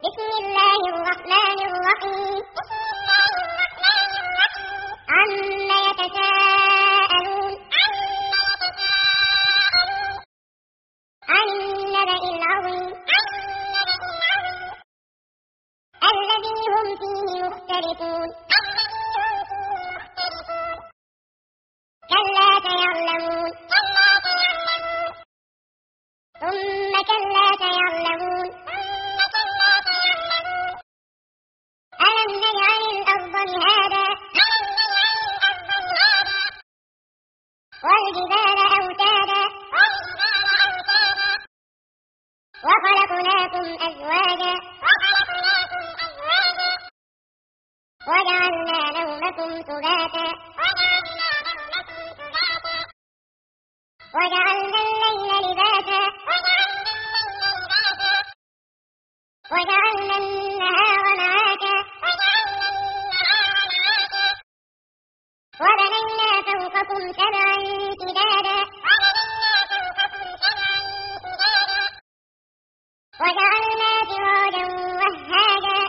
بسم الله الرحمن الرحيم عما يتساءلون عن النبأ العظيم الذي هم فيه مختلفون كلا سيعلمون ثم كلا سيعلمون ألم نجعل الأرض مهادا والجبال أوتادا وخلقناكم أزواجا وجعلنا نومكم سباتا وجعلنا الليل لباسا وجعلنا النهار معاشا وبنينا فوقكم سبعا شدادا وجعلنا سراجا وهاجا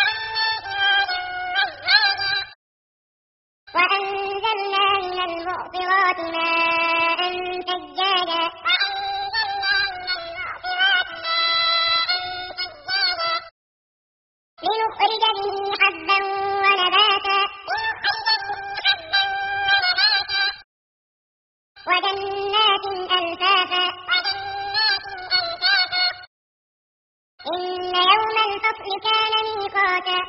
وأنزلنا من المعصرات ماء ثجاجا لنخرج به حبا ونباتا وجنات ألفافا إن يوم الفصل كان ميقاتا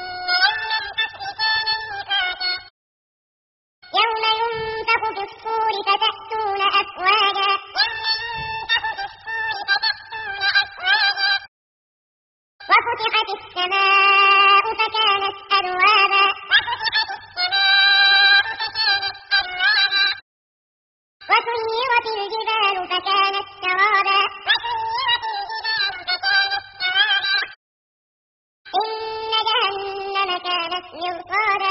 يوم ينفخ في الصور فتأتون أفواجا وفتحت السماء فكانت أبوابا وسيرت الجبال فكانت سرابا إن جهنم كانت مرصادا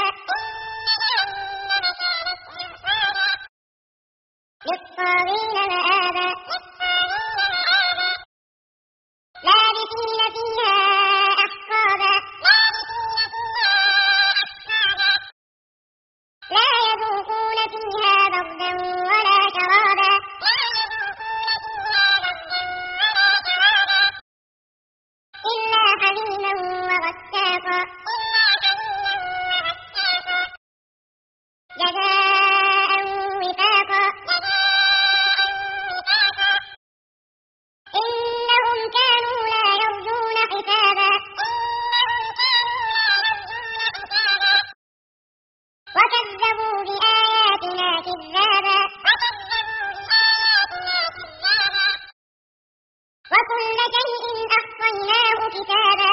للطاغين مآبا لابثين فيها أحقابا لا يذوقون فيها بردا ولا شرابا إلا حميما وغساقا جزاء وفاقا إنهم كانوا لا يرجون حسابا وكذبوا بآياتنا كذابا وكل شيء أحصيناه كتابا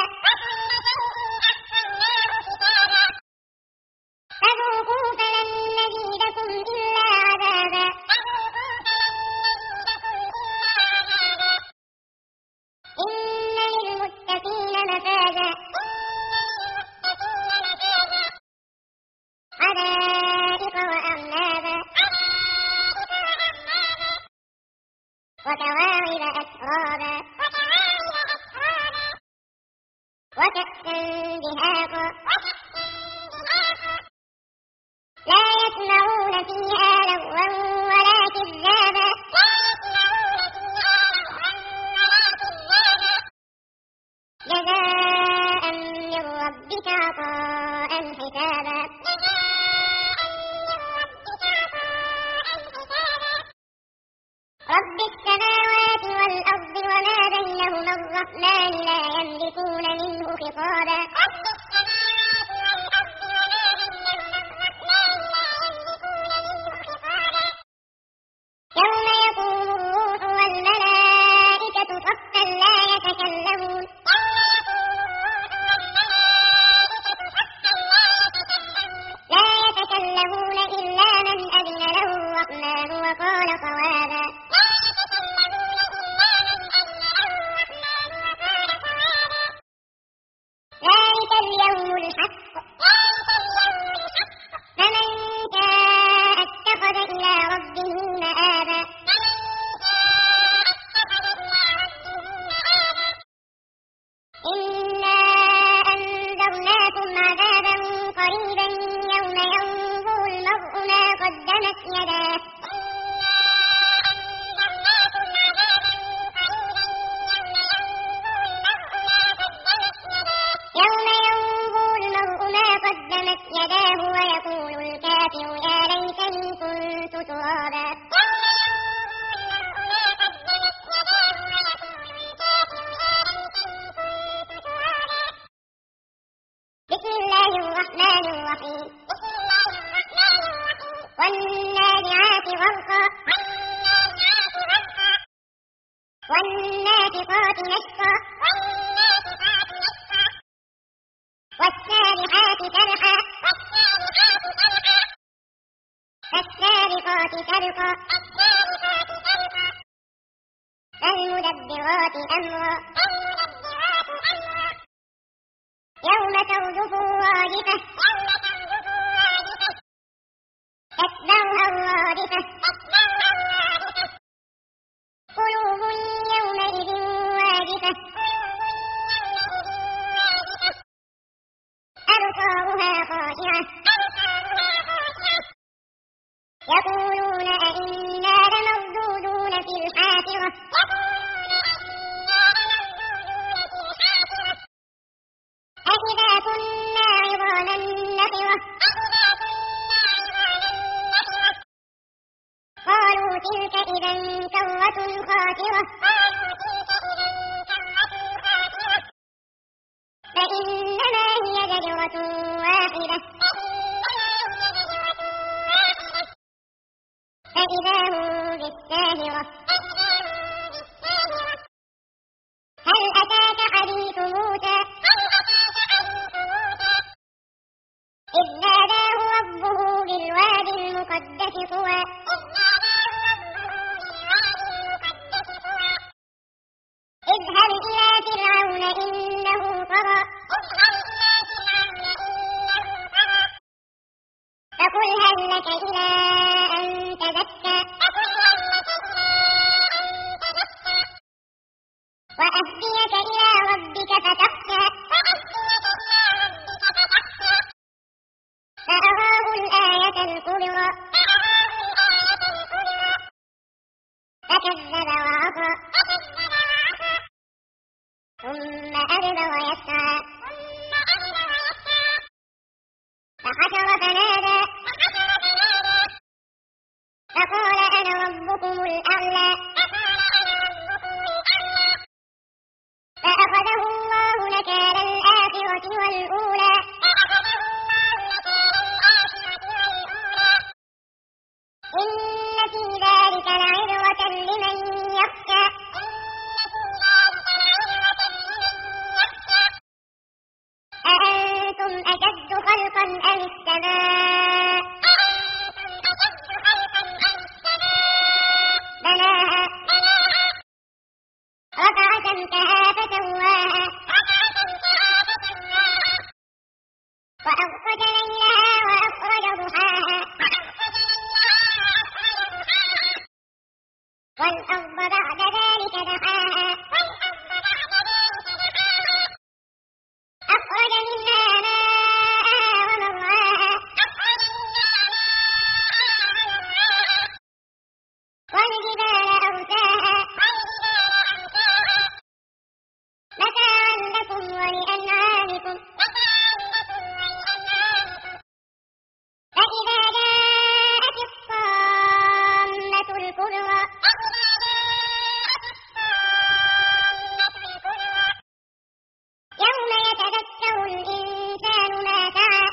فذوقوا فلن نزيدكم إلا عذابا إن للمتقين مفازا حدائق وأعنابا وكواعب أترابا وكأسا دهاقا لا يسمعون فيها لغوا ولا كذابا جزاء من ربك عطاء حسابا رب السماوات والأرض وما بينهما الرحمن لا يملكون منه خطابا يوم يقوم الروح والملائكة صفا لا يتكلمون إلا من أذن له الرحمن وقال صوابا ذلك اليوم الرحيم والنازعات غرقا والناشطات نشطا والسابحات سبحا فالسابقات سبقا فالمدبرات أمرا يوم ترجف الراجفة تتبعها الرادفة قلوب يومئذ واجفة أبصارها خاشعة يقولون أئنا لمردودون في الحافرة أإذا كنا عظاما نخرة قالوا تلك إذا كرة خاسرة فإنما هي زجرة واحدة فإذا هم بالساهرة هل أتاك حديث موسى إذ ناداه ربه بالواد المقدس طوى اذهب إلى فرعون إنه طغى فقل هل لك إلى أن تزكى وأهديك إلى ربك فتخشى فأراه الآية الكبرى فكذب وعصى ثم أدبر يسعى فحشر فنادى فقال أنا ربكم الأعلى فأخذه الله نكال الآخرة والأولى إن في ذلك لعبرة لمن يخشى أأنتم أشد خلقا أم السماء بناها رفع سمكها فسواها وأغطش ليلها وأخرج ضحاها والأرض بعد ذلك دحاها أخرج منها ماءها ومرعاها والجبال أرساها متاعا لكم ولأنعامكم فإذا جاءت الطامة الكبرى يوم يتذكر الإنسان ما سعى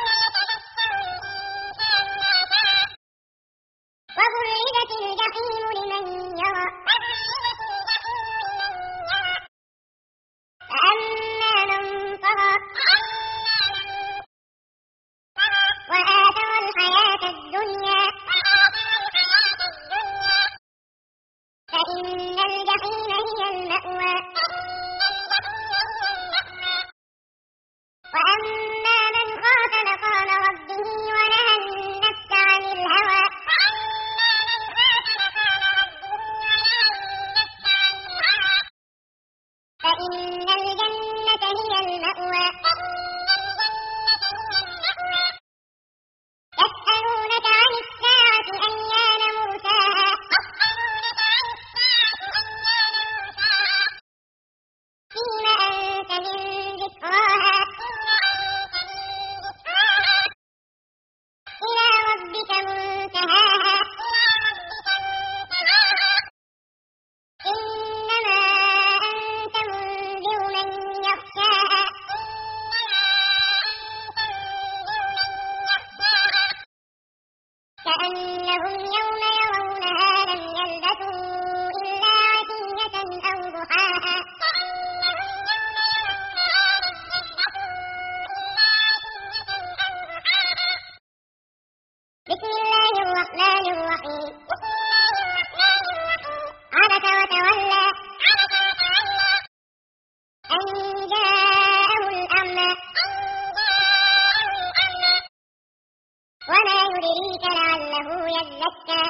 وبرزت الجحيم لمن يرى فأما من طغى وآثر الحياة الدنيا فإن الجحيم هي المأوى بسم الله الرحمن الرحيم. عبس وتولى أن جاءه الأعمى وما يدريك لعله يزكى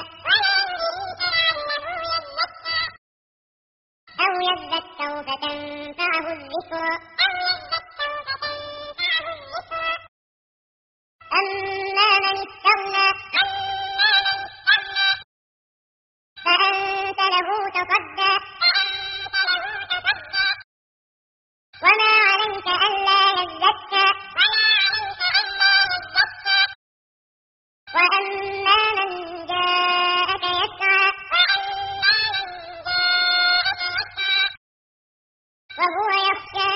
أو يذكر فتنفعه الذكرى أما من استغنى فأنت له تصدى وما عليك ألا يزكى وأما من جاءك يسعى وهو يخشى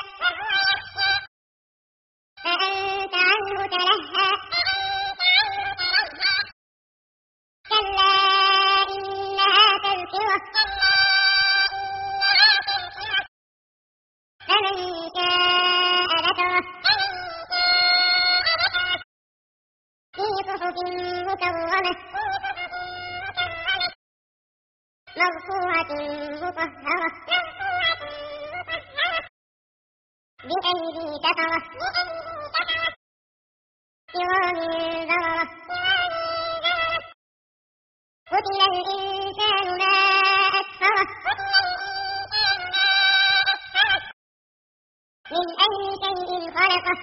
فأنت عنه تلهى كلا إنها تذكرة فمن شاء ذكره في صحف مكرمة مرفوعة مطهرة بأيدي سفرة كرام بررة قتل الإنسان ما أكفره من أي شيء خلقه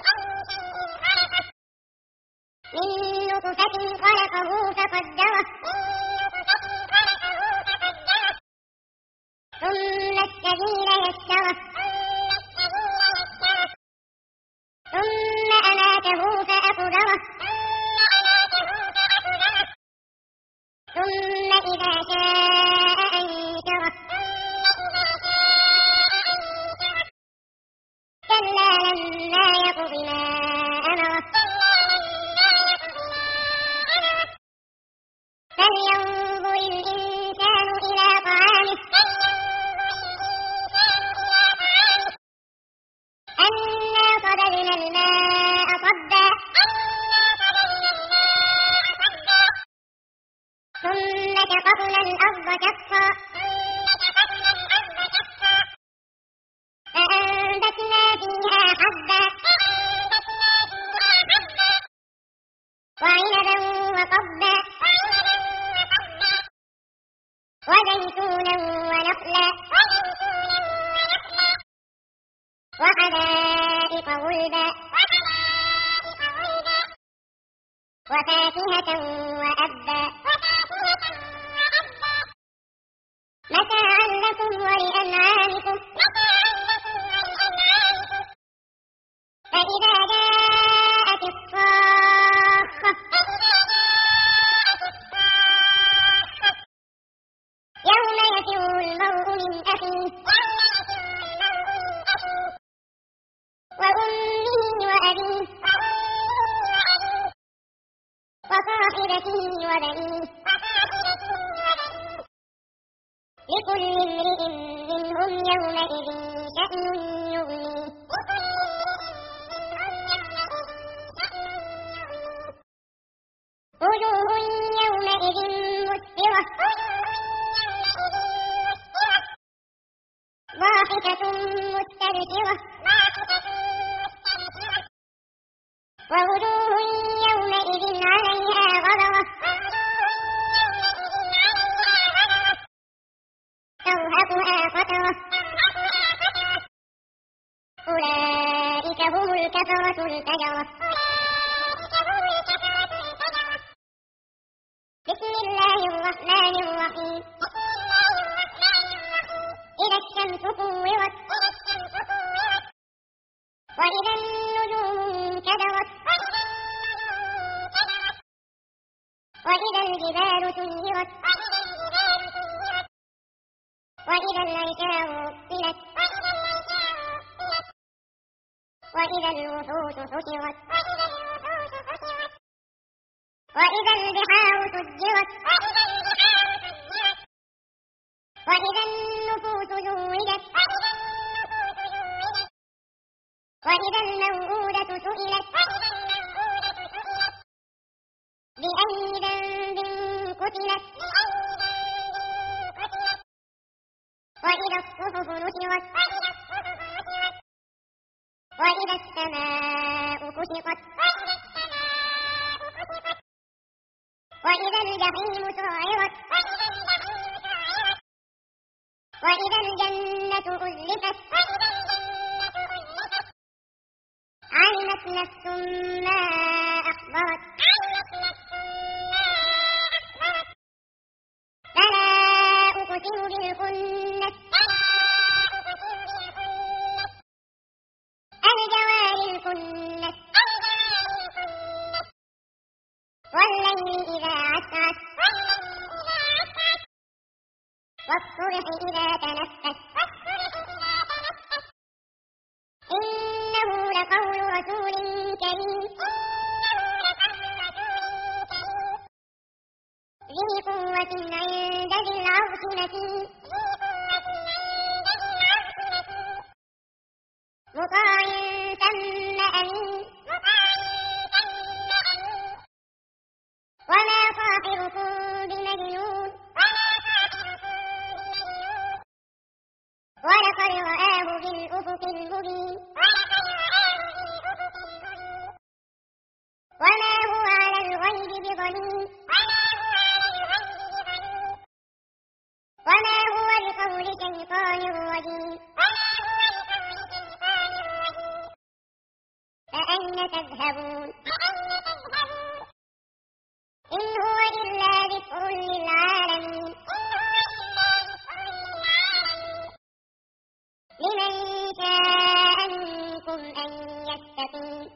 من نطفة خلقه فقدره ثم السبيل يسره ثم أماته فأقبره ثم إذا شاء أنشره كلا لما يقض ما أمره فلينظر الإنسان إلى طعامه أنا صببنا الماء صبا ثم شققنا الأرض شقا فأنبتنا فيها حبا وعنبا وقضبا وزيتونا ونخلا وحدائق غلبا وفاكهة وأبا متاعا لكم ولأنعامكم فإذا جاءت الصاخة يوم يفر المرء من أخيه وأمه وأبيه وصاحبته وبنيه لكل امرئ منهم يومئذ شأن يغنيه وجوه يومئذ مسفرة ضاحكة مستبشرة ووجوه يومئذ عليها غبرة ترهقها قترة أولئك هم الكفرة الفجرة بسم الله الرحمن الرحيم إذا الشمس كورت وإذا النجوم انكدرت وإذا الجبال سيرت وإذا العشار عطلت وإذا الوحوش حشرت وإذا البحار سجرت وإذا النفوس زوجت وإذا الموءودة سئلت بأي ذنب قتلت وإذا الصحف نشرت وإذا السماء كشطت وإذا الجحيم سعرت وإذا الجنة أزلفت علمت نفس ما أحضرت فلا أقسم بالخنس الجوار الكنس والليل إذا عسعس والصبح إذا تنفس إنه لقول رسول كريم ذي قوة عند ذي العرش مكين مطاع ثم أمين وما صاحبكم بمجنون ولقد رآه بالأفق المبين وما هو على الغيب بضنين وما هو بقول شيطان رجيم فأين تذهبون إن هو إلا ذكر للعالمين لمن شاء منكم أن يستقيم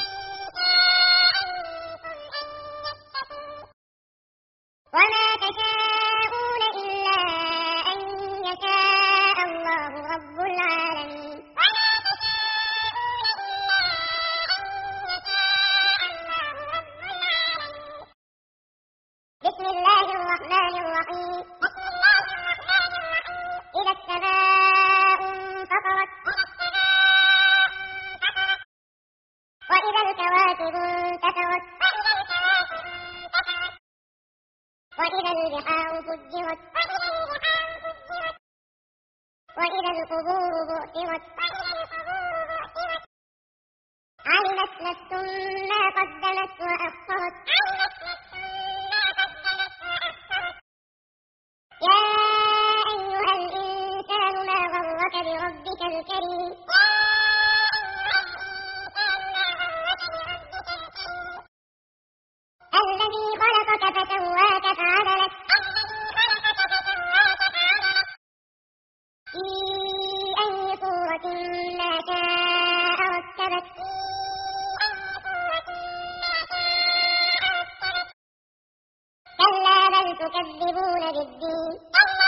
وما تشاءون إلا أن يشاء الله رب العالمين بسم الله الرحمن الرحيم إذا السماء انفطرت وإذا الكواكب انتثرت وإذا البحار فجرت وإذا القبور بعثرت علمت نفس ما قدمت وأخرت يا أيها الإنسان ما غرك بربك الكريم الذي خلقك فسواك فعدلك في أي صورة ما شاء ركبك كلا بل تكذبون بالدين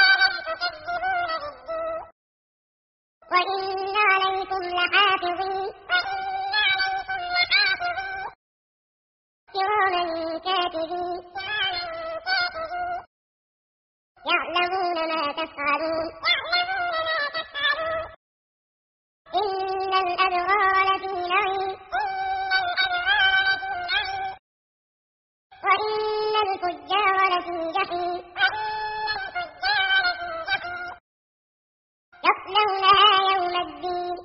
وإن عليكم لحافظين كراما كاتبين يعلمون ما تفعلون إن الأبرار لفي نعيم وإن الفجار لفي جحيم يصلونها يوم الدين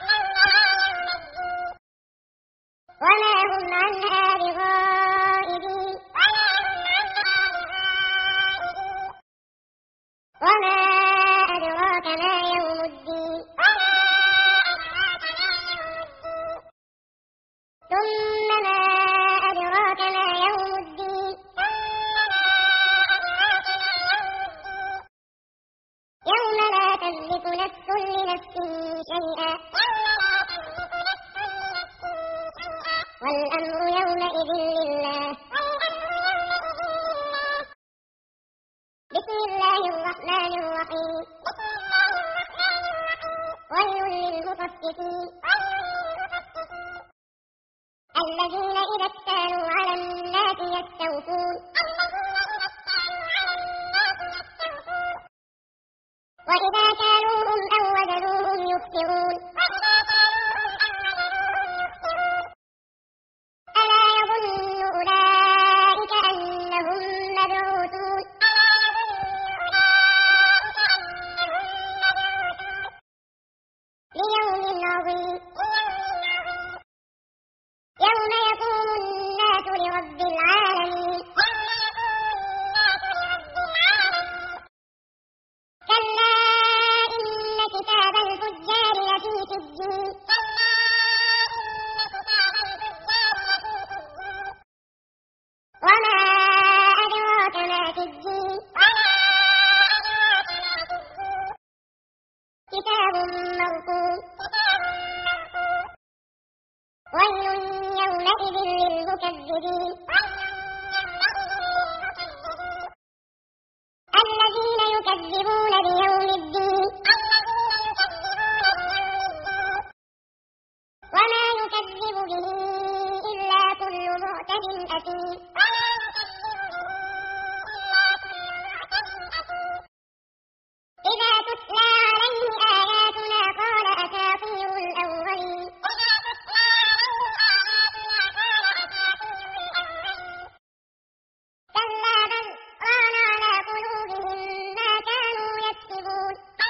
وما هم عنها بغائبين وما أدراك ما يوم الدين ثم ما أدراك ما يوم الدين يوم لا تملك نفس لنفس شيئا والأمر يومئذ لله بسم الله الرحمن الرحيم ويل للمطففين الذين إذا اكتالوا على الناس يستوفون وإذا كالوهم أو وزنوهم يخسرون ألا يظن أولئك ويل يومئذ للمكذبين الذين يكذبون بيوم الدين وما يكذب به إلا كل معتد أثيم إذا تتلى عليه آياتنا قال أساطير الأولين كلا بل ران على قلوبهم ما كانوا يكسبون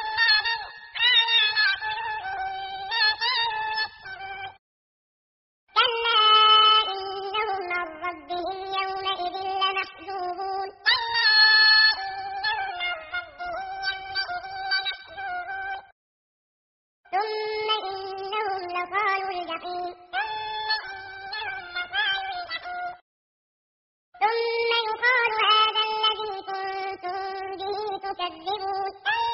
كلا إنهم عن ربهم يومئذ لمحجوبون ثم إنهم لصالوا الجحيم ثم يقال هذا الذي كنتم به تكذبون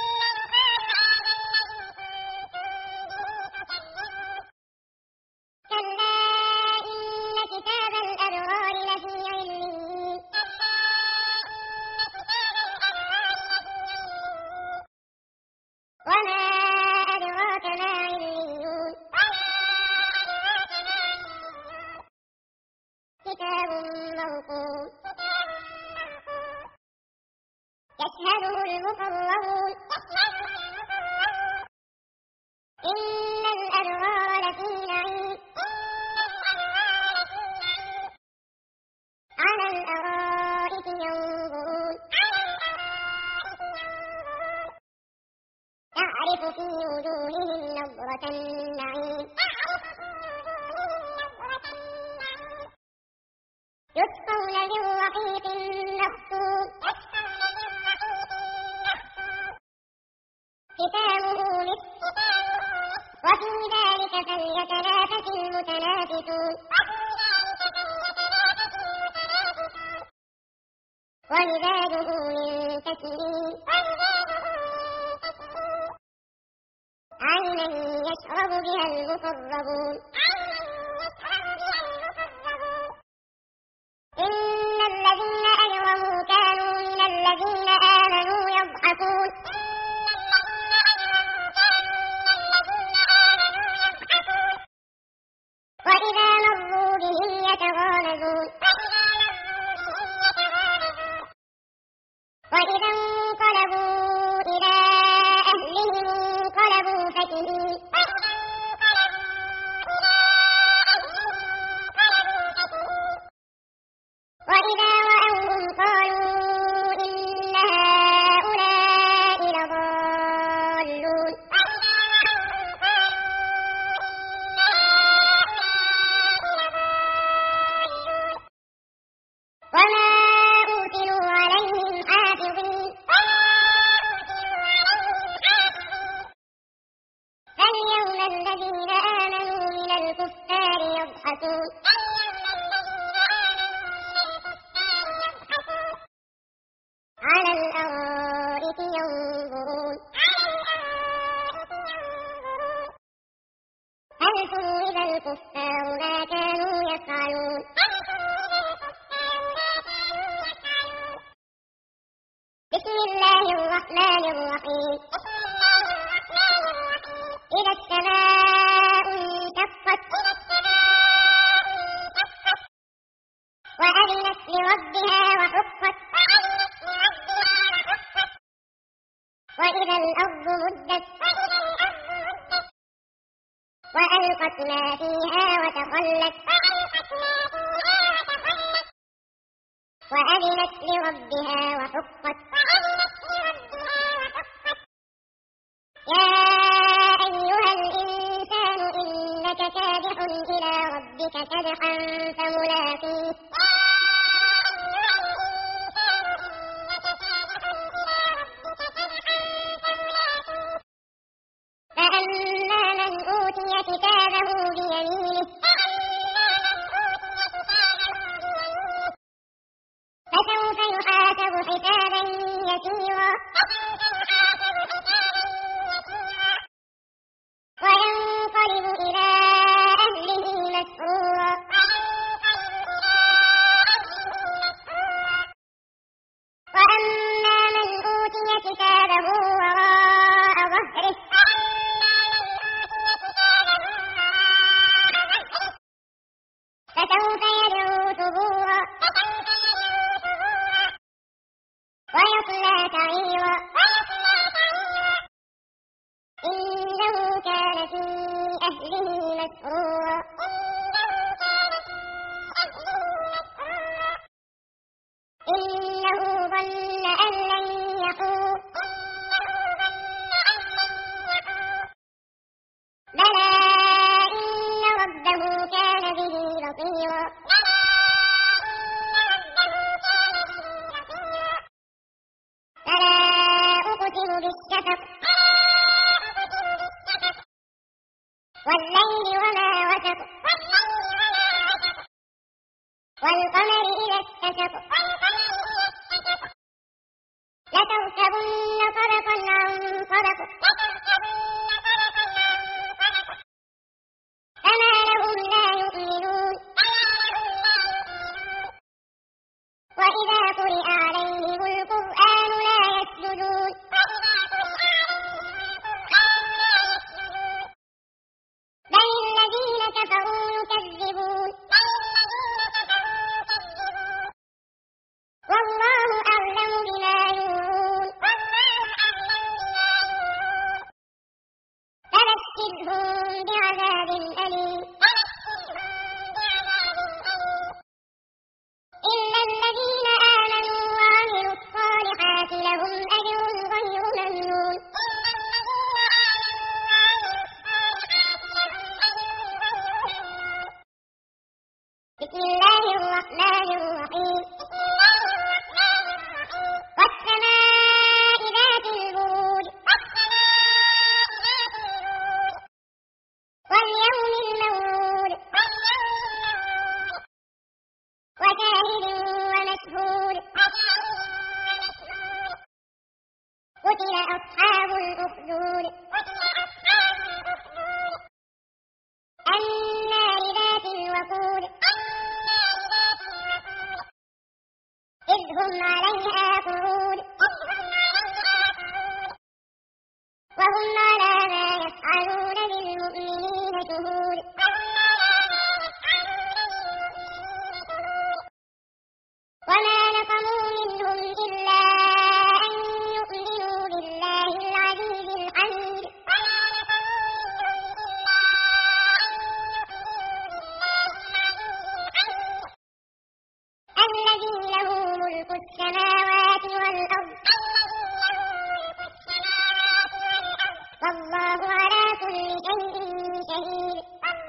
كلا إن كتاب الأبرار لفي عليين وما أدراك ما عليون كتاب مرقوم يشهده المقربون إن الأبرار لفي نعيم على الأرائك ينظرون تعرف في وجوههم نظرة النعيم يسقون من رحيق مختوم ختامه مسك وفي ذلك فليتنافس المتنافسون ومزاجه من تسنيم عينا يشرب بها المقربون إن الذين أجرموا كانوا من الذين آمنوا يضحكون وإذا مروا بهم يتغامزون وإذا انقلبوا إلى أهلهم انقلبوا فكهين وإذا رأوهم قالوا إن هؤلاء لضالون وما أرسلوا عليهم حافظين فاليوم الذين آمنوا من الكفار يضحكون على الأرائك ينظرون هل ثوب الكفار ما كانوا يفعلون بسم الله الرحمن الرحيم إذا السماء انشقت وأذنت لربها وحقت وإذا الأرض مدت وألقت ما فيها وتخلت وأذنت لربها وحقت يا أيها الإنسان إنك كادح إلى ربك كدحا فملاقيه فأما من أوتي كتابه بيمينه فسوف يحاسب حسابا يسيرا وينقلب إلى أهله مسرورا فسوف يدعو ثبورا ويصلى سعيرا إنه كان في أهله مسرورا إنه ظن أن لن يحور بلى إن ربه كان به بصيرا فلا أقسم بالشفق والليل وما وسق والقمر إذا اتسق لتركبن طبقا عن طبق فما لهم لا يؤمنون وإذا قرئ عليهم القرآن لا يسجدون بل الذين كفروا يكذبون والله أعلم بما يوعون فبشرهم بعذاب أليم إلا الذين آمنوا وعملوا الصالحات لهم أجر غير ممنون بسم الله الرحمن الرحيم والسماء ذات البروج واليوم الموعود وشاهد ومشهود قتل أصحاب الأخدود النار ذات الوقود إذ هم عليها قعود وهم على ما يفعلون بالمؤمنين شهود وما نقموا منهم إلا أن يؤمنوا بالله العزيز الحميد الذي له ملك السماوات والأرض والله على كل شيء شهيد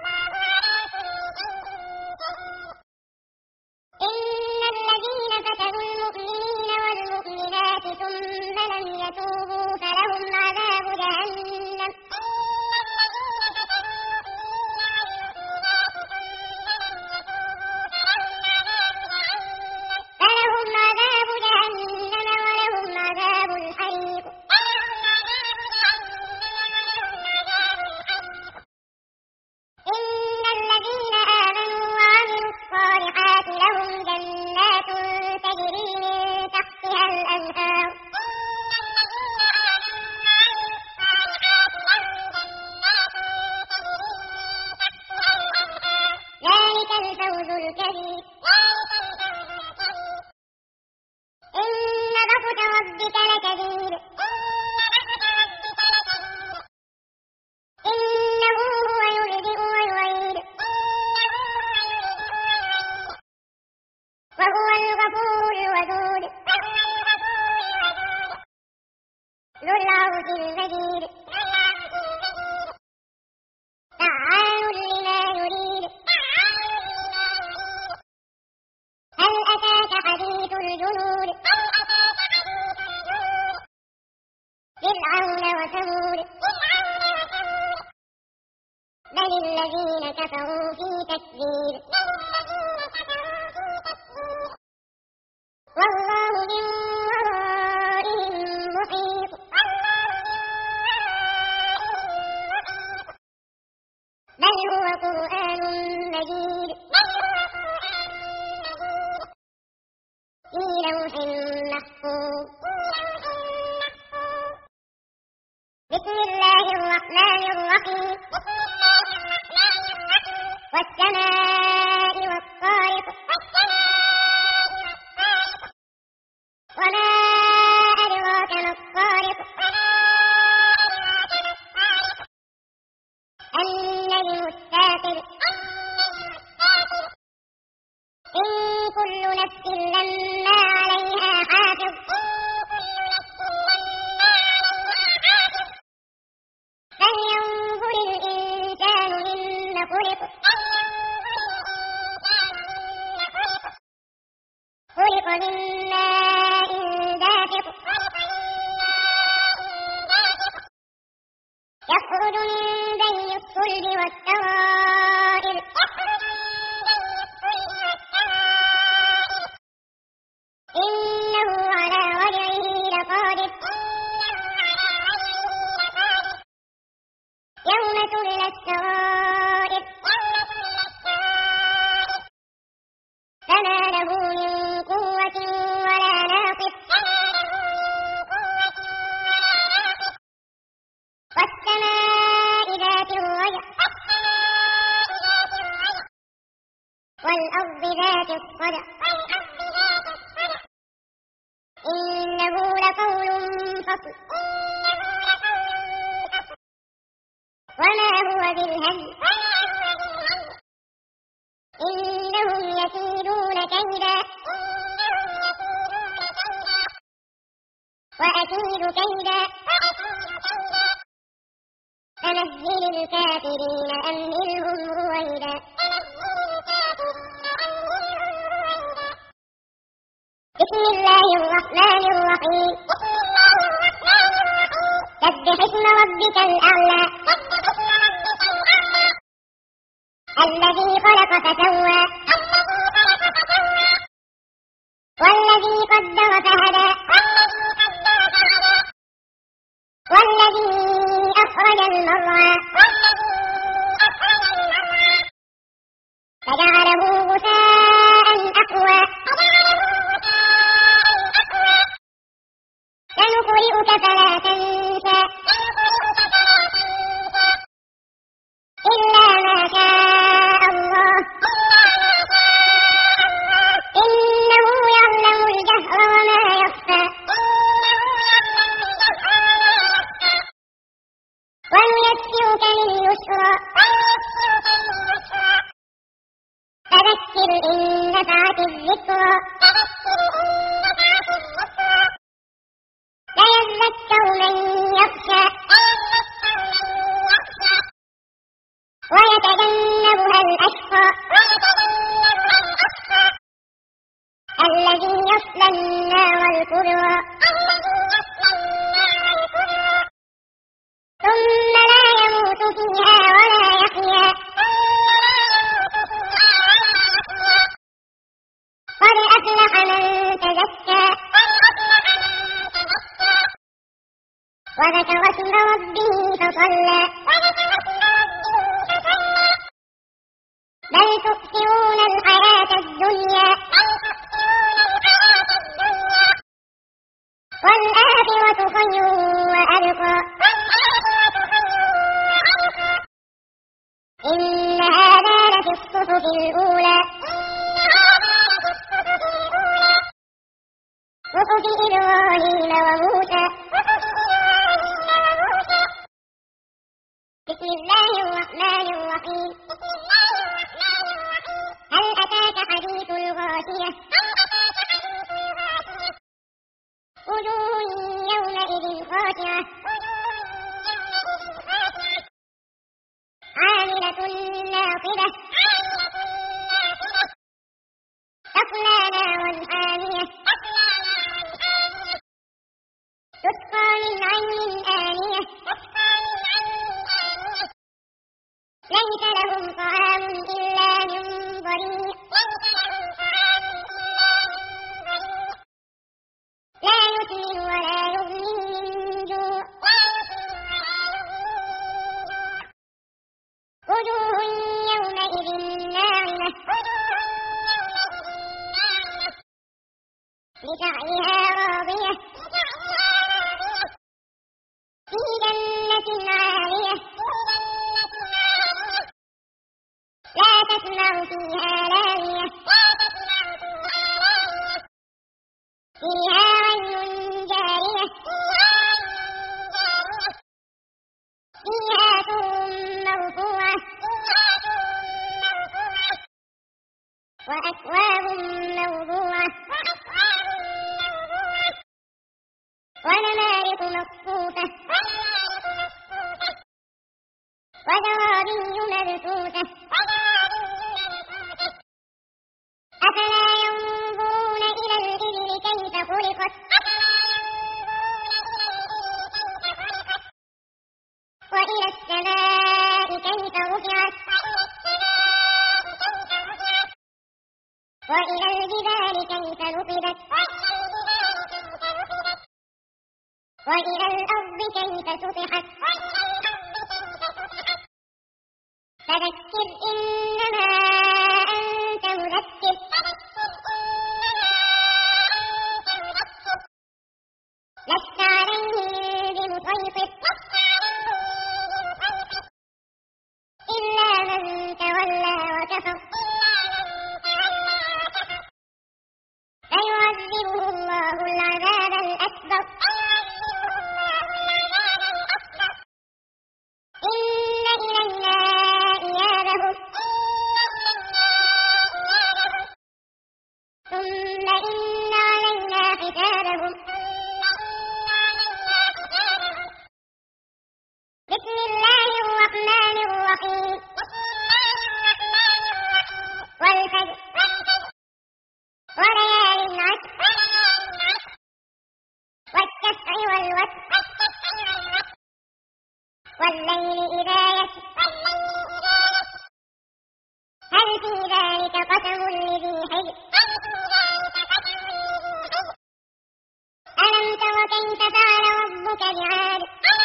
إن الذين فتنوا المؤمنين والمؤمنات ثم لم يتوبوا فلهم عذاب جهنم ولهم عذاب الحريق إن الذين آمنوا وعملوا الصالحات لهم جنات تجري من تحتها الأنهار ذلك الفوز الكبير إن بطش ربك لكبير إنه هو يبدئ ويعيد وهو الغفور الودود ذو العرش المجيد فعال لما يريد هل أتاك حديث الجنود فرعون وثمود بل الذين كفروا في تكذيب والله من ورائهم محيط بل هو قرآن مجيد في لوح محفوظ بسم الله الرحمن الرحيم والسماء والطارق كل نفس لما عليها حافظ فلينظر الإنسان مما خلق خلق من ماء دافق يخرج من بين الصلب والترائب إنه على رجعه لقادر يوم تبلى السرائر فما له من قوة ولا ناصر والسماء ذات الرجع والأرض ذات الصدع إنه لقول فصل وما هو بالهزل إنهم يكيدون كيدا وأكيد كيدا فمهل الكافرين أمهلهم رويدا بسم الله الرحمن الرحيم سبح اسم ربك الأعلى الذي خلق فسوى والذي قدر فهدى والذي أخرج المرعى فجعله غثاء أحوى سنقرئك فلا تنسى إلا ما شاء الله إنه يعلم الجهر وما يخفى ونيسرك لليسرى فذكر إن نفعت الذكرى سيذكر من يخشى ويتجنبها الأشقى الذي يصلى النار الكبرى ثم لا يموت فيها ولا يحيا قد أفلح من تزكى وذكر اسم ربه فصلى بل تؤثرون الحياة الدنيا والآخرة خير وأبقى إن هذا لفي الصحف الأولى صحف إبراهيم وموسى بسم الله الرحمن الرحيم هل أتاك حديث الغاشية وجوه يومئذ خاشعة عاملة ناصبة تصلى نارا حامية تسقى من عين آنية ليس لهم طعام إلا من ضريع لا يسمن ولا يغني من جوع وجوه يومئذ ناعمة لسعيها راضية في جنة عالية لا تسمع فيها لاغية فيها عين جارية فيها سرر مرفوعة وأكواب موضوعة ونمارق مصفوفة وزرابي مبثوثة أفلا ينظرون إلى الإبل كيف خلقت وإلى السماء كيف رفعت وإلى الجبال كيف نصبت وإلى الأرض كيف سطحت فذكر إنما أنت مذكر لست عليهم بمسيطر إلا من تولى وكفر فيعذبه الله العذاب الأكبر إن إلينا إيابهم ثم إن علينا حسابهم بسم الله الرحمن الرحيم والفجر وليال عشر والشفع والوتر والليل إذا يسر هل في ذلك قسم لذي حجر ألم تر كيف فعل ربك بعاد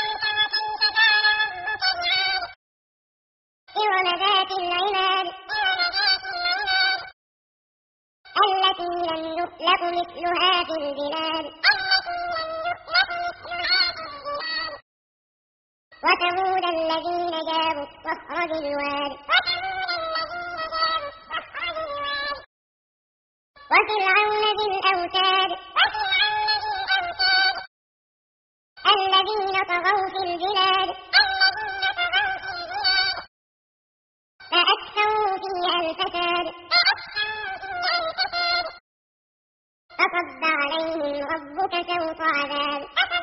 إرم ذات العماد التي لم يخلق مثلها في البلاد وثمود الذين جابوا الصخر بالواد وفرعون ذي الأوتاد الذين طغوا في البلاد فأكثروا فيها الفساد فصب عليهم ربك سوط عذاب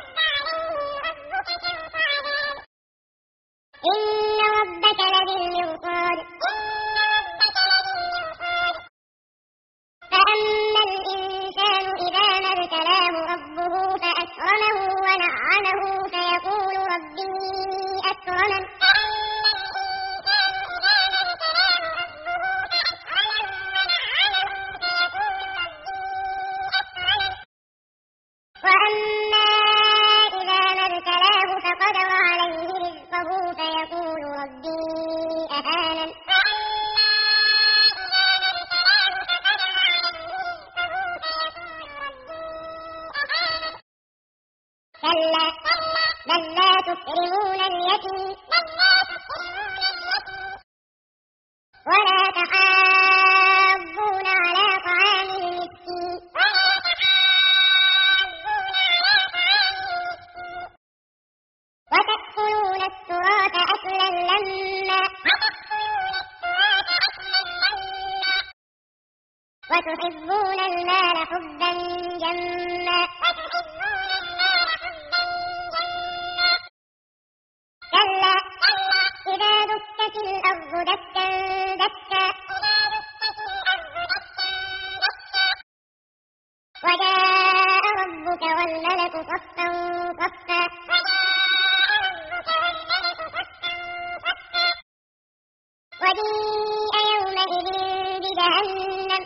إن ربك لبالمرصاد فأما الإنسان إذا ما ابتلاه ربه فأكرمه ونعمه فيقول ربي أكرمن وأما إذا ما ابتلاه فقدر عليه رزقه فيقول ربي أهانن كلا بل لا تكرمون اليتيم ولا تحاضون على طعام المسكين وتأكلون التراث أكلا لما وتحبون المال حبا جما كلا إذا دكت الأرض دكا دكا وجاء ربك والملك صفا صفا وجيء يومئذ بجهنم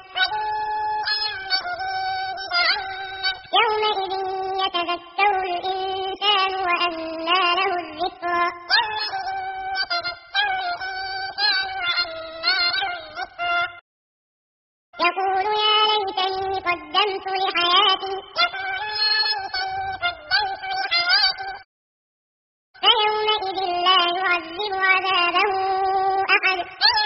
يومئذ يتذكر الإنسان وأنى له الذكرى يقول يا ليتني قدمت لحياتي فيومئذ لا يعذب عذابه أحد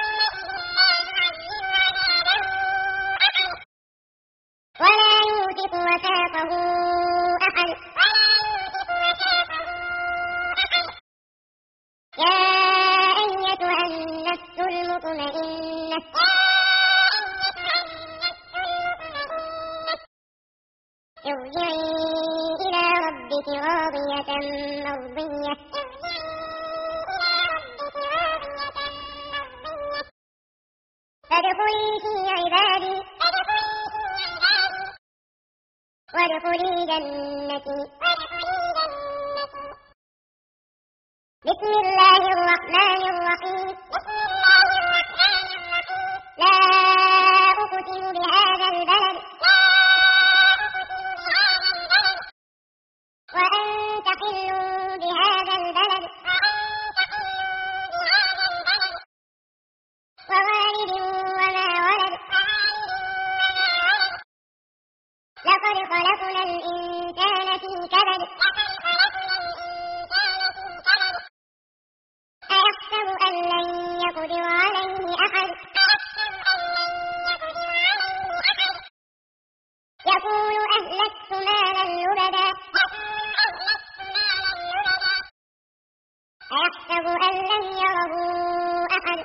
ولا يوثق وثاقه أحد يا أيتها النفس المطمئنة راضية مرضية فادخلي في عبادي وادخلي جنتي. بسم الله الرحمن الرحيم. لا أقسم بهذا البلد وأنت حل بهذا البلد ووالد وما ولد لقد خلقنا الإنسان في كبد أيحسب أن لن يقدر عليه أحد يقول أهلكت مالا لبدا أيحسب أن لم يره أحد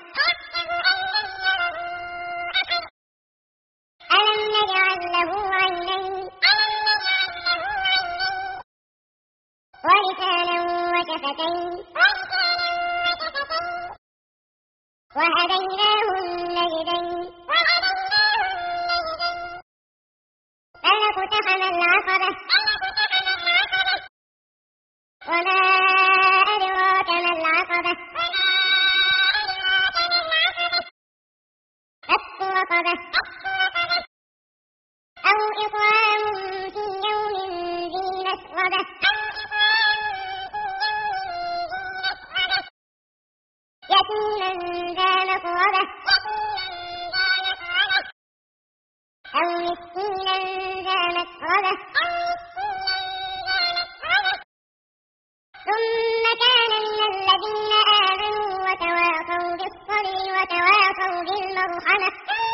ألم نجعل له عينين ولسانا وشفتين وهديناه النجدين فلقتحم العقبة وما أدراك ما العقبة فك رقبة أو إطعام في يوم ذي مسغبة يتيما ذا مقربة أو مسكينا ذا مسغبة ثم كان من الذين آمنوا وتواصوا بالصبر وتواصوا بالمرحمة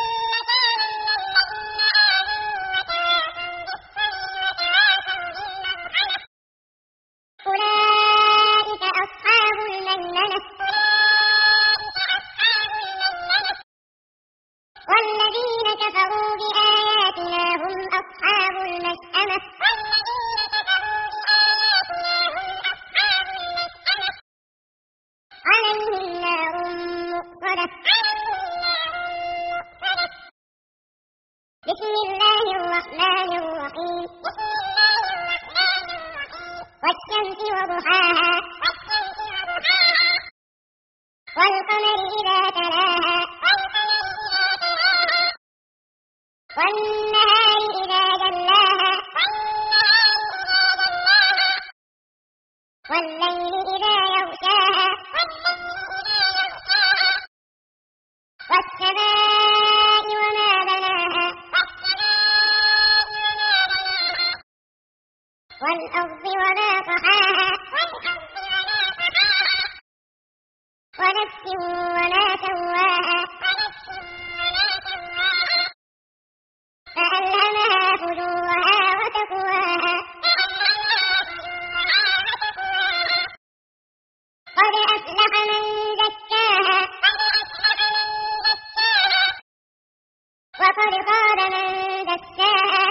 أولئك أصحاب الميمنة والذين كفروا بآياتنا هم أصحاب المشأمة عليهم نار مؤصدة. بسم الله الرحمن الرحيم. والشمس وضحاها والقمر إذا تلاها والنهار إذا جلاها والليل إذا يغشاها والسماء وما بناها والأرض وما طحاها ونفس وما سواها فألهمها فجورها وتقواها قد أفلح من زكاها وقد خاب من دساها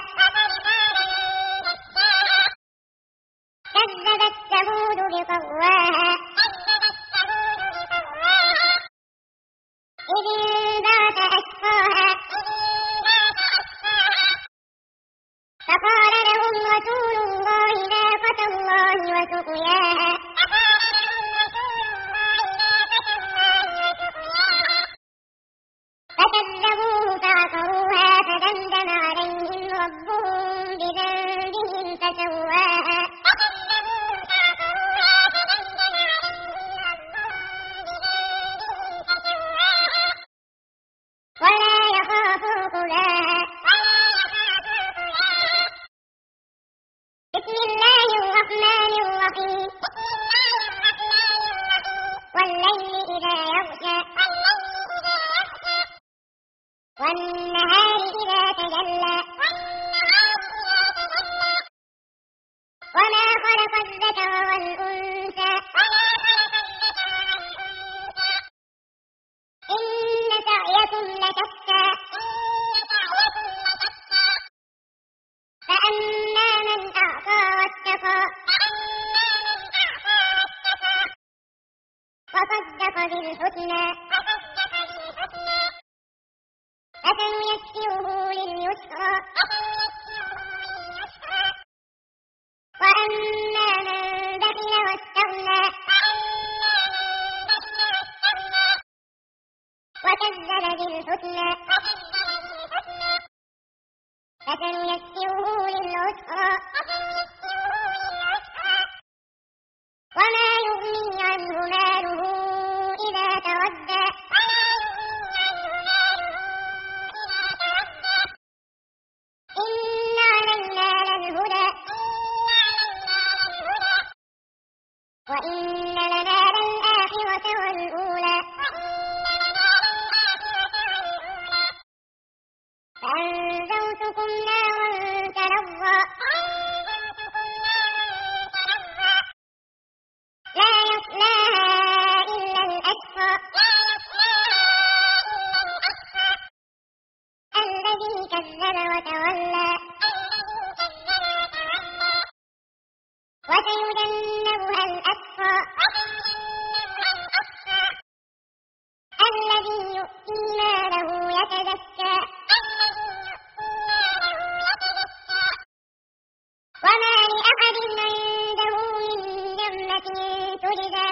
كذبت ثمود بطغواها إذ انبعث أشقاها فقال لهم رسول الله ناقة الله وسقياها فكذبوه فعقروها فدمدم عليهم ربهم بذنبهم فسواها ولا يخاف عقباها. بسم الله الرحمن الرحيم. والليل إذا يغشى والنهار إذا تجلى وما خلق الذكر والأنثى إن سعيكم لشتى فأما من أعطى واتقى بالحسنى فسنيسره لليسرى وأما من بخل واستغنى وكذب بالحسنى فسنيسره للعسرى وما يغني عنه ماله إذا تردى إن علينا للهدى وإن لنا للآخرة والأولى فأنذرتكم نارا تلظى لا يصلاها إلا الأشقى الذي كذب وتولى وسيجنبها الأتقى الذي يؤتي ماله يتزكى وما لأحد عنده من نعمة تجزى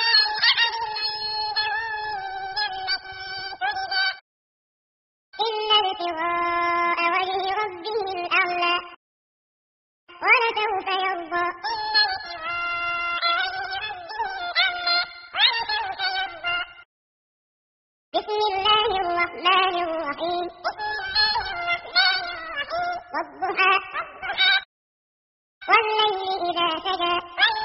إلا ابتغاء وجه ربه الأعلى ولسوف يرضى بسم الله الرحمن الرحيم والضحى والليل إذا سجى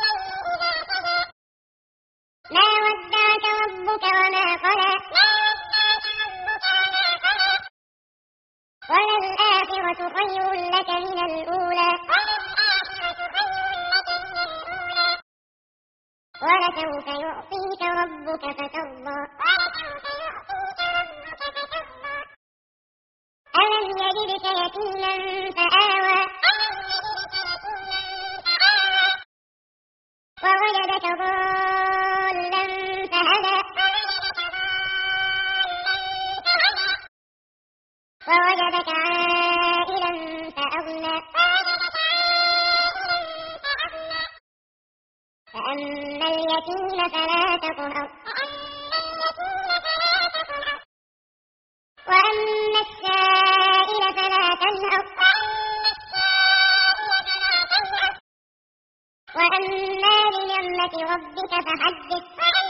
ما ودعك ربك وما قلى وللآخرة خير لك من الأولى ولسوف يعطيك ربك فترضى ألم يجدك يتيما فآوى ووجدك ضالا فهدى ووجدك عائلا فأغنى فأما اليتيم فلا تقهر وأما السائل فلا تنهر وأما بنعمة ربك فحدث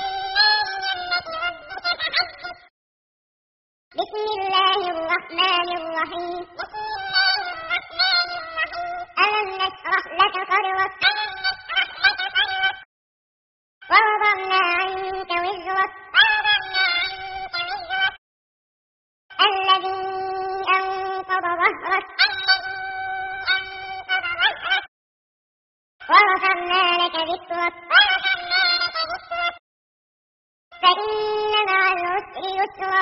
بسم الله الرحمن الرحيم ألم نشرح لك صدرك ووضعنا عنك وزرك الذي أنقض ظهرك ورفعنا لك ذكرك فإن مع العسر يسرا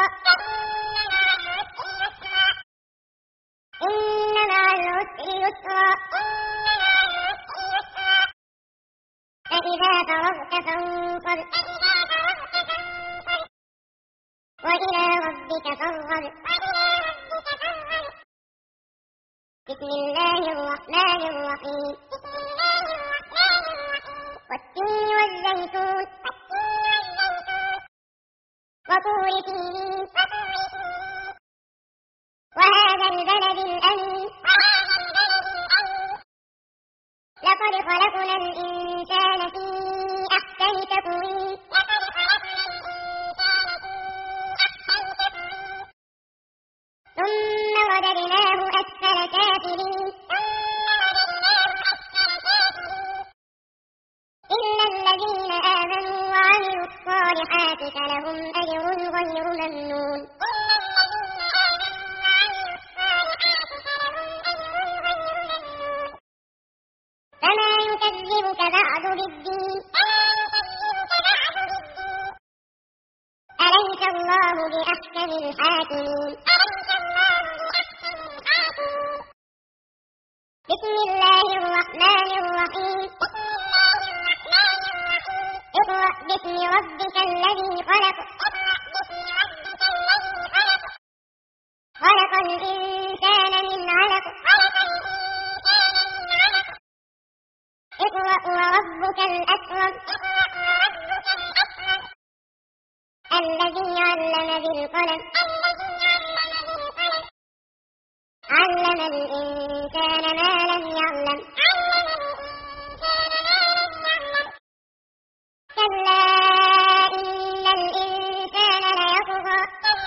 إن مع العسر يسرا فإذا فرغت فانصب وإلى ربك فارغب بسم الله الرحمن الرحيم والتين والزيتون وطور سينين وهذا البلد الأمين لقد خلقنا الإنسان في أحسن تقويم ثم رددناه أسفل سافلين إلا الذين آمنوا وعملوا الصالحات فلهم أجر غير ممنون فما يكذبك بعد بالدين أليس الله بأحكم الحاكمين بسم الله الرحمن الرحيم اقرأ اقرأ باسم ربك الذي خلق. خلق الإنسان من علق. اقرأ وربك الأكرم. الذي علم بالقلم. علم الإنسان ما لم يعلم. كلا إن الإنسان ليطغى.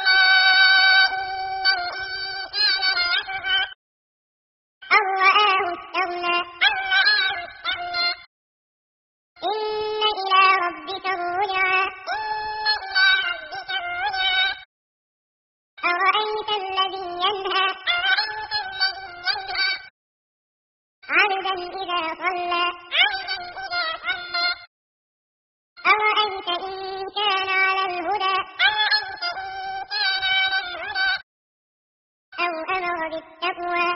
أن رآه استغنى. إن إلى ربك الرجعى. أرأيت الذي ينهى. عبدا إذا صلى. أرأيت إن كان على الهدى. أو أمر بالتقوى.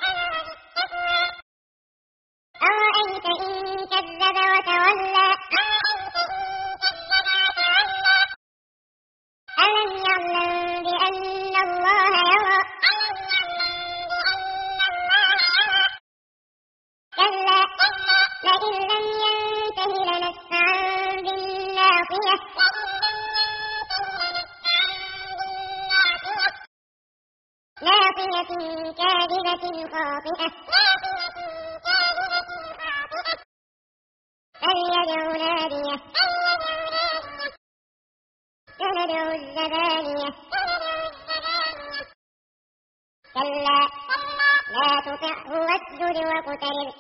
أرأيت إن كذب وتولى. ألم يعلم بأن الله يرى. كلا لئن لم ينته لنسفعا بالناصية. ناصية كاذبة خاطئة. فليدع ناديه. سندع الزبانية. كلا لا تطعه واسجد واقترب.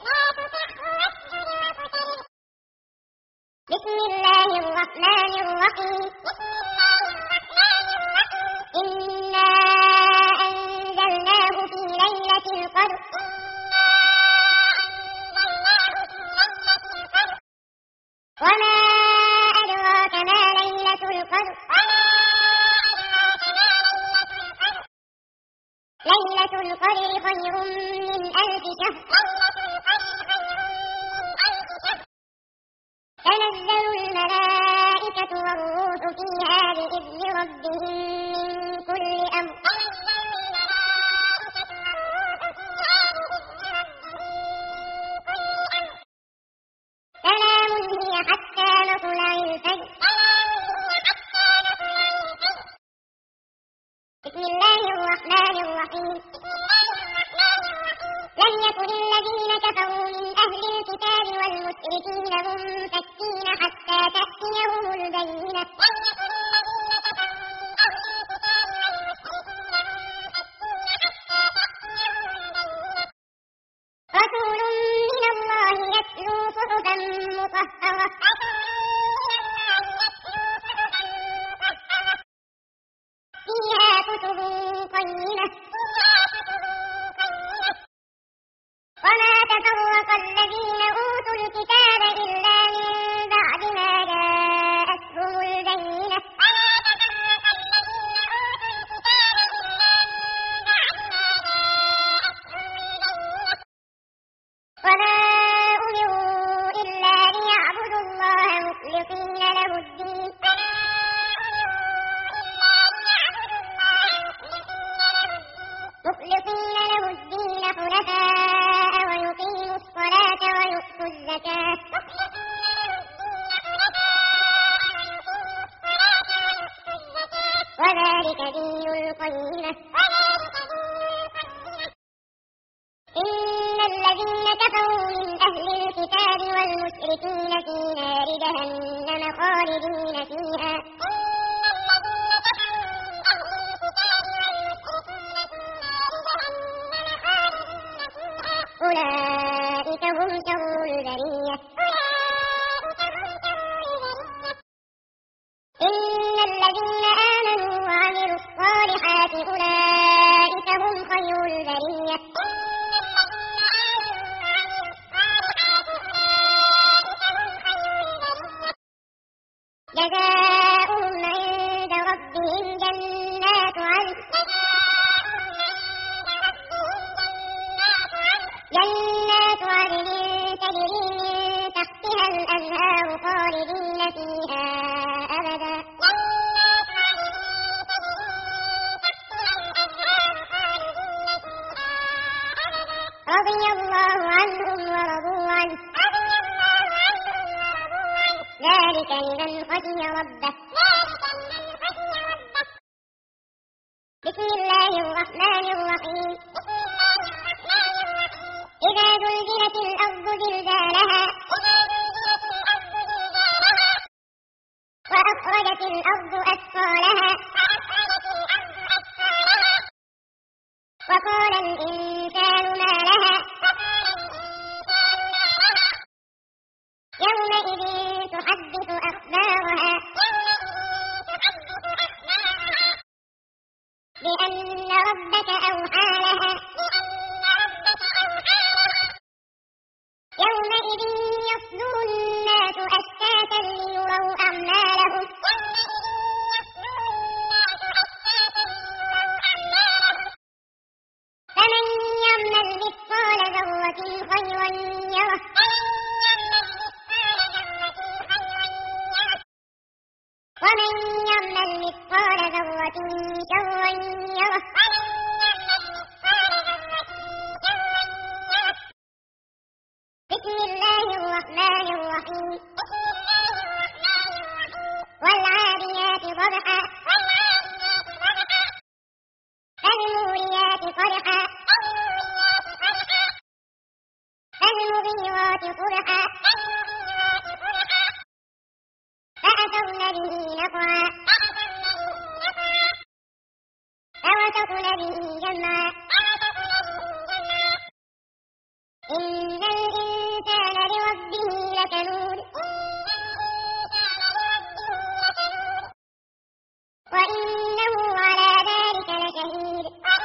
بسم الله الرحمن الرحيم. إنا أنزلناه في ليلة القدر. وما أدراك ما ليلة القدر. ليلة القدر خير من 1000 شهر. تنزل الملائكة والروح فيها بإذن ربهم من كل أمر. سلام هي حتى مطلع الفجر. بسم الله الرحمن الرحيم. لم يكن الذين كفروا من أهل الكتاب والمشركين منفكين حتى تأتيهم البينة. رسول من الله يتلو صحفا مطهرة. فيها كتب قيمة. وما تفرق الذين أوتوا الكتاب إلا من بعد ما جاءتهم البينة. وما أمروا إلا ليعبدوا الله مخلصين له الدين. حنفاء ويقيموا الصلاة ويؤتوا الزكاة. وذلك دين القيمة. إن الذين كفروا من أهل الكتاب والمشركين في نار جهنم خالدين فيها. أولئك هم شر البرية. إن الذين آمنوا وعملوا الصالحات أولئك هم خير البرية. جزاؤهم عند ربهم جنات عدن تجري من فيها أبدا. رضي الله عنهم ورضوا عنه ذلك لمن خشي ربه. بسم الله الرحمن الرحيم. إذا زلزلت الأرض زلزالها وأخرجت الأرض أثقالها وقال الإنسان ما لها يومئذ تحدث أخبارها بأن ربك أوحى لها يومئذ يصدر الناس أشتاتا ليروا أعمالهم فمن يعمل مثقال ذرة خيرا يره ومن يعمل مثقال ذرة شرا يره. بسم الله الرحمن الرحيم. والعاديات ضبحا فالموريات قدحا فالمغيرات صبحا فأثرن به نقعا فوسطن به جمعا. إن الإنسان لربه لكنود وإنه على ذلك لشهيد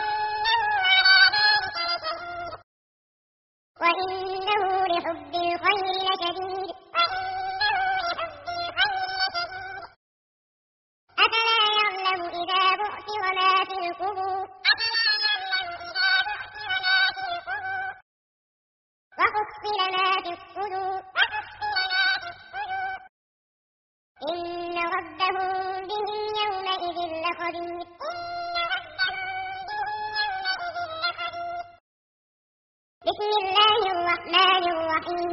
وإنه لحب الخير لشديد. أفلا يعلم إذا بعثر ما في القبور وحصل ما في الصدور إن ربهم بهم يومئذ لخبير. بسم الله الرحمن الرحيم.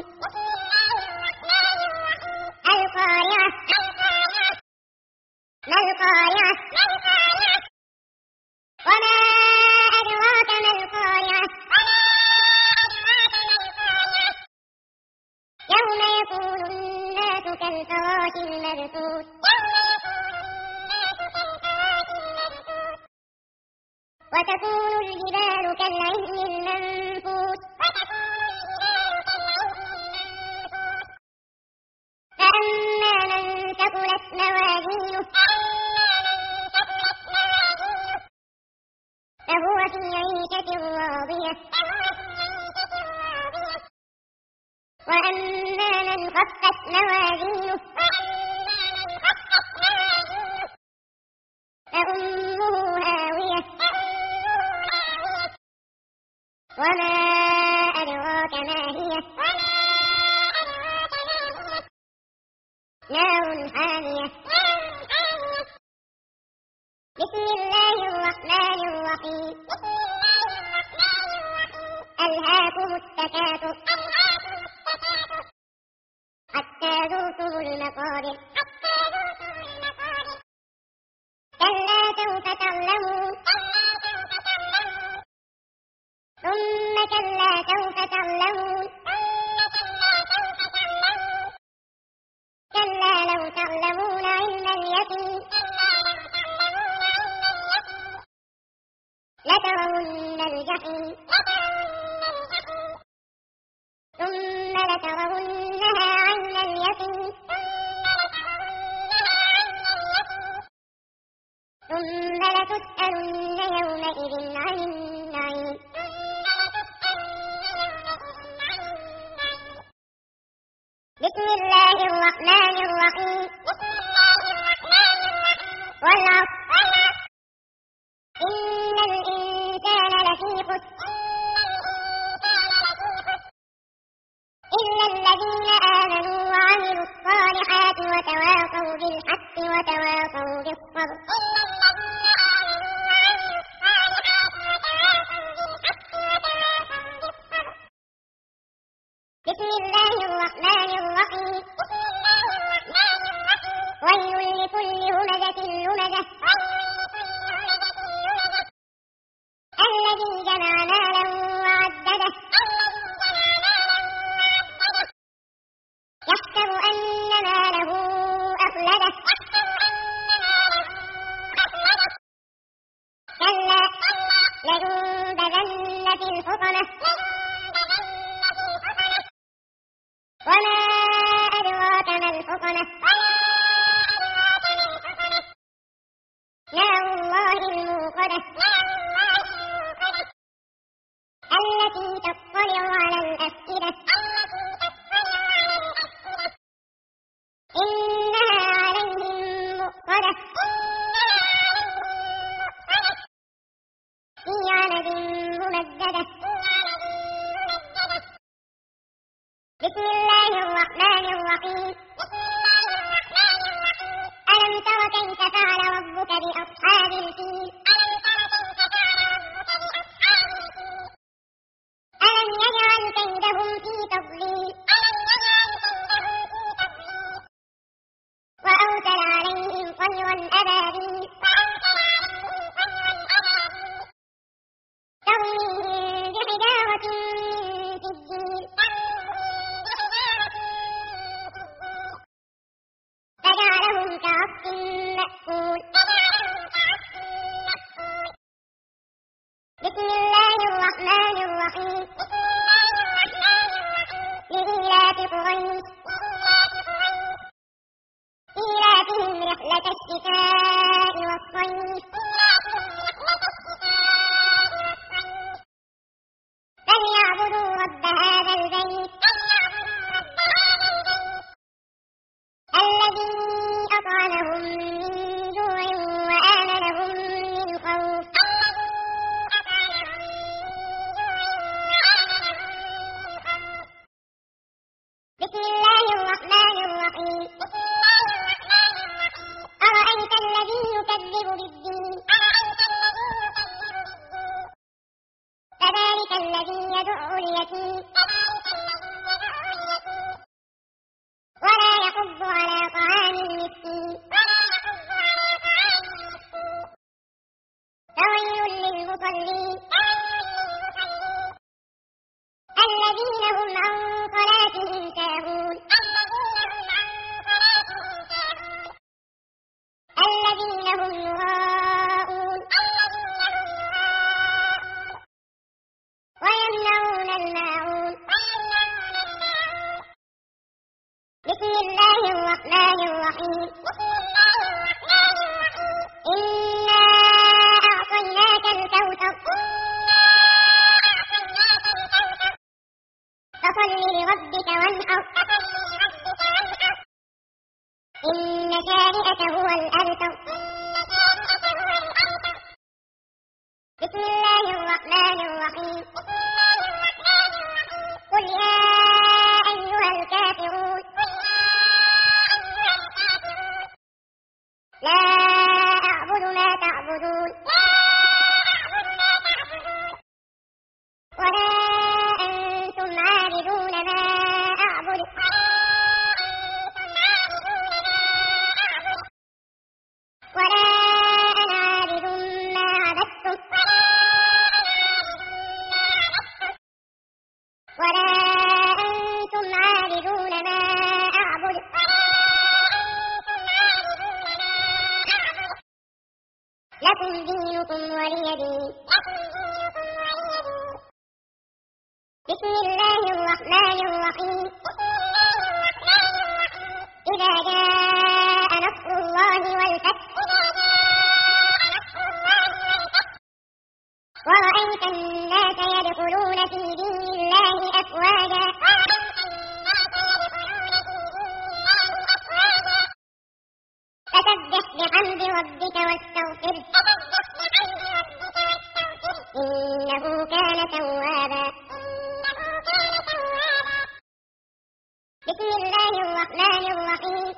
القارعة ما القارعة وما أدراك ما القارعة يوم يكون الناس كالفراش المبثوث وتكون الجبال كالعهن المنفوش فأما من ثقلت موازينه فهو في عيشة راضية وأما من خفت موازينه فأمه هاوية وما أدراك ما هي نار حامية. بسم الله الرحمن الرحيم. ألهاكم التكاثر حتى زرتم المقابر كلا سوف تعلمون ثم كلا سوف تعلمون كلا لو تعلمون علم اليقين لترون الجحيم ثم لترونها عين اليقين ثم لتسألن يومئذ عن النعيم. بسم الله الرحمن الرحيم. والعصر إن الإنسان لفي خسر إلا الذين آمنوا وعملوا الصالحات وتواصوا بسم الله الرحمن الرحيم ويل لكل همزة لمزة الذي جمع مالا وعدده يحسب أن ماله أخلده كلا لينبذن في الحطمة وما أدراك ما الحطمة نار الله الموقدة التي تطلع على الأفئدة إنها عليهم مؤصدة في عمد ممددة بسم الله الرحمن الرحيم ألم تر كيف فعل ربك بأصحاب الفيل ألم يجعل كيدهم في تضليل وأرسل عليهم طيرا أبابيل ترميهم بحجارة من سجيل فجعلهم كعصف مأكول بسم الله الرحمن الرحيم لإيلاف قريش إيلافهم رحلة الشتاء والصيف فليعبدوا رب هذا البيت الذي أطعمهم من جوع وآمنهم من خوف بسم الله الرحمن الرحيم أرأيت الذي يكذب بالدين فذلك الذي يدع اليتيم ولا يحض على طعام المسكين فويل للمصلين الذين هم عن صلاتهم ساهون الذين هم يراءون ويمنعون الماعون بسم الله الرحمن الرحيم إنا أعطيناك الكوثر فصل لربك وانحر إن شانئك هو الأبتر بسم الله الرحمن الرحيم قل يا أيها الكافرون لا أعبد ما تعبدون ولا أنتم عابدون ما أعبد ولا أنا عابد ما عبدتم ولا أنتم عابدون ما أعبد لكم دينكم ولي دين بسم الله الرحمن الرحيم إذا جاء نصر الله والفتح ورأيت الناس يدخلون في دين الله أفواجا فسبح بحمد ربك واستغفره إنه كان توابا بسم الله الرحمن الرحيم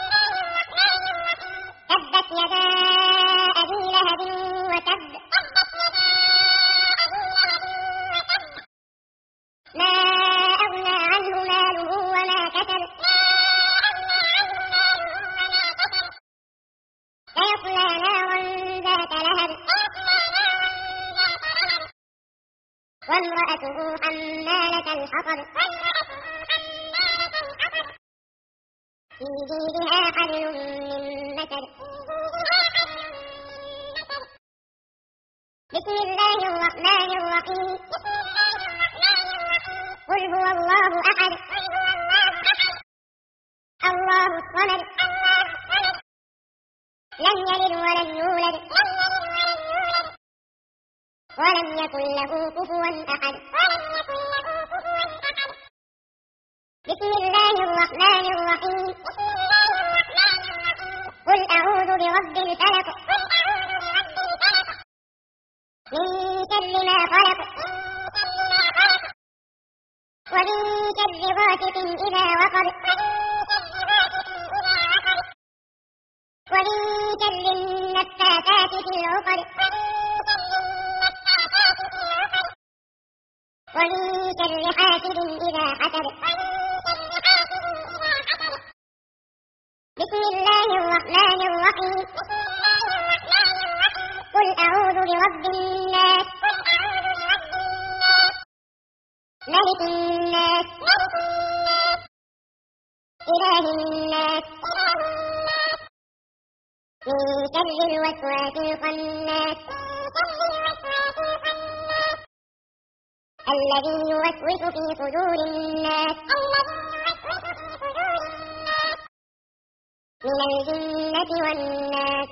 تبت يدا أبي لهب وتب ما أغنى عنه وامرأته حمالة الحطب في جيدها حبل من مسد. بسم الله الرحمن الرحيم. قل هو الله أحد الله الصمد لم يلد ولم يولد ولم يكن له كفوا أحد. بسم الله الرحمن الرحيم. قل أعوذ برب الفلق من شر ما خلق ومن شر غاسق إذا وقب ومن شر النفاثات في العقد ومن شر حاسد إذا حسد. بسم الله الرحمن الرحيم. قل أعوذ برب الناس ملك الناس إله الناس من شر الوسواس الخناس الذي يوسوس في صدور الناس من الجنة والناس.